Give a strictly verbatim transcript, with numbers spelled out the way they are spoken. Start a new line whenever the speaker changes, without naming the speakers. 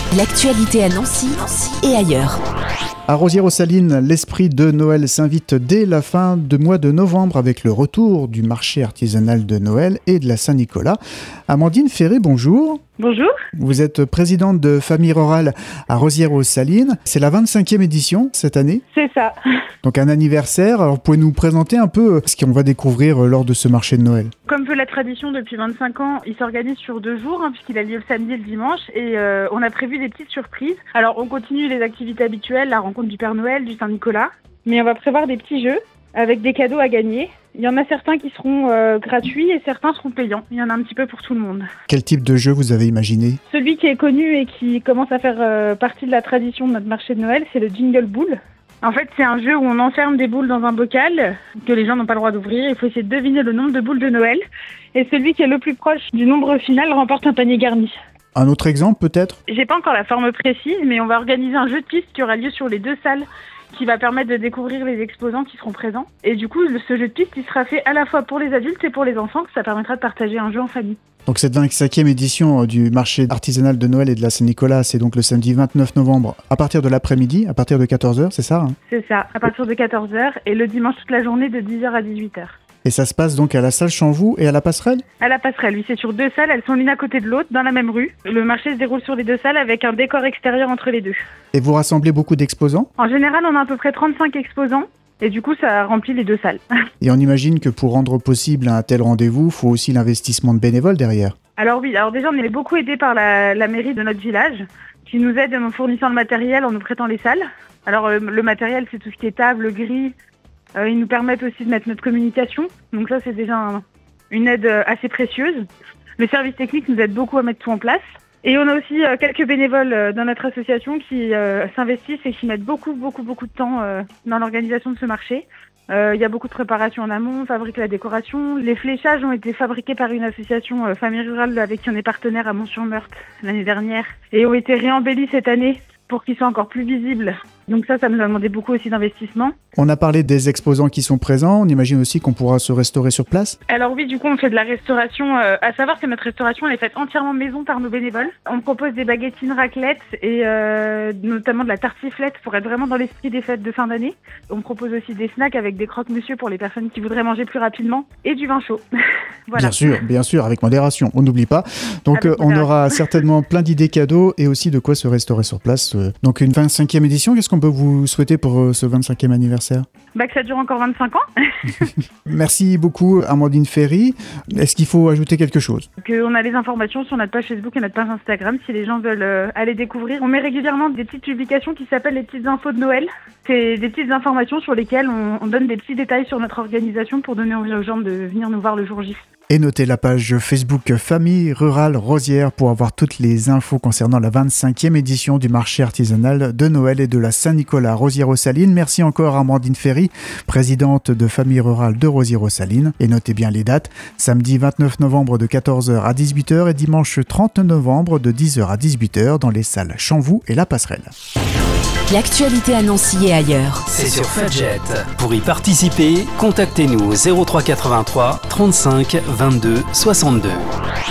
L'actualité à Nancy et ailleurs.
À Rosières-aux-Salines, l'esprit de Noël s'invite dès la fin du mois de novembre avec le retour du marché artisanal de Noël et de la Saint-Nicolas. Amandine Ferré, bonjour.
Bonjour.
Vous êtes présidente de Famille Rurale à Rosières-aux-Salines. C'est la vingt-cinquième édition cette année.
C'est ça.
Donc un anniversaire. Alors, pouvez nous présenter un peu ce qu'on va découvrir lors de ce marché de Noël?
Comme veut la tradition depuis vingt-cinq ans, il s'organise sur deux jours, hein, puisqu'il a lieu le samedi et le dimanche. Et euh, on a prévu des petites surprises. Alors, on continue les activités habituelles, la rencontre du Père Noël, du Saint-Nicolas. Mais on va prévoir des petits jeux avec des cadeaux à gagner. Il y en a certains qui seront euh, gratuits et certains seront payants. Il y en a un petit peu pour tout le monde.
Quel type de jeu vous avez imaginé?
Celui qui est connu et qui commence à faire euh, partie de la tradition de notre marché de Noël, c'est le Jingle Bull. En fait, c'est un jeu où on enferme des boules dans un bocal que les gens n'ont pas le droit d'ouvrir. Il faut essayer de deviner le nombre de boules de Noël. Et celui qui est le plus proche du nombre final remporte un panier garni.
Un autre exemple peut-être?
J'ai pas encore la forme précise, mais on va organiser un jeu de piste qui aura lieu sur les deux salles, qui va permettre de découvrir les exposants qui seront présents. Et du coup, ce jeu de piste, il sera fait à la fois pour les adultes et pour les enfants, que ça permettra de partager un jeu en famille.
Donc cette vingt-cinquième édition du marché artisanal de Noël et de la Saint-Nicolas, c'est donc le samedi vingt-neuf novembre à partir de l'après-midi, à partir de quatorze heures, c'est ça hein?
C'est ça, à partir de quatorze heures et le dimanche toute la journée de dix heures à dix-huit heures.
Et ça se passe donc à la salle Chanvoux et à la Passerelle?
À la Passerelle, oui, c'est sur deux salles, elles sont l'une à côté de l'autre, dans la même rue. Le marché se déroule sur les deux salles avec un décor extérieur entre les deux.
Et vous rassemblez beaucoup d'exposants?
En général, on a à peu près trente-cinq exposants. Et du coup, ça remplit les deux salles.
Et on imagine que pour rendre possible un tel rendez-vous, il faut aussi l'investissement de bénévoles derrière.
Alors oui, alors déjà, on est beaucoup aidés par la, la mairie de notre village, qui nous aide en fournissant le matériel, en nous prêtant les salles. Alors euh, le matériel, c'est tout ce qui est table, grille. Euh, ils nous permettent aussi de mettre notre communication. Donc ça, c'est déjà un, une aide assez précieuse. Le service technique nous aide beaucoup à mettre tout en place. Et on a aussi euh, quelques bénévoles euh, dans notre association qui euh, s'investissent et qui mettent beaucoup, beaucoup, beaucoup de temps euh, dans l'organisation de ce marché. Il euh, y a beaucoup de préparation en amont, on fabrique la décoration. Les fléchages ont été fabriqués par une association euh, Famille Rurale avec qui on est partenaire à Mont-sur-Meurthe l'année dernière et ont été réembellis cette année pour qu'ils soient encore plus visibles. Donc ça, ça nous a demandé beaucoup aussi d'investissement.
On a parlé des exposants qui sont présents, on imagine aussi qu'on pourra se restaurer sur place?
Alors oui, du coup, on fait de la restauration. Euh, à savoir que notre restauration, elle est faite entièrement maison par nos bénévoles. On propose des baguettines raclettes et euh, notamment de la tartiflette pour être vraiment dans l'esprit des fêtes de fin d'année. On propose aussi des snacks avec des croque-monsieur pour les personnes qui voudraient manger plus rapidement et du vin chaud. Voilà.
Bien sûr, bien sûr, avec modération, on n'oublie pas. Donc euh, on aura certainement plein d'idées cadeaux et aussi de quoi se restaurer sur place. Donc une vingt-cinquième édition, qu'est-ce qu'on peut vous souhaiter pour euh, ce vingt-cinquième anniversaire?
Bah que ça dure encore vingt-cinq ans.
Merci beaucoup Amandine Ferry. Est-ce qu'il faut ajouter quelque chose?
On a les informations sur notre page Facebook et notre page Instagram si les gens veulent euh, aller découvrir. On met régulièrement des petites publications qui s'appellent les petites infos de Noël. C'est des petites informations sur lesquelles on, on donne des petits détails sur notre organisation pour donner envie aux gens de venir nous voir le jour J.
Et notez la page Facebook Famille Rurale Rosières pour avoir toutes les infos concernant la vingt-cinquième édition du marché artisanal de Noël et de la Saint-Nicolas Rosières-aux-Salines. Merci encore Amandine Ferry, présidente de Famille Rurale de Rosières-aux-Salines. Et notez bien les dates, samedi vingt-neuf novembre de quatorze heures à dix-huit heures et dimanche trente novembre de dix heures à dix-huit heures dans les salles Chanvoux et la Passerelle.
L'actualité à Nancy et ailleurs.
C'est sur Fudget. Pour y participer, contactez-nous au zéro trois quatre-vingt-trois trente-cinq vingt-deux soixante-deux.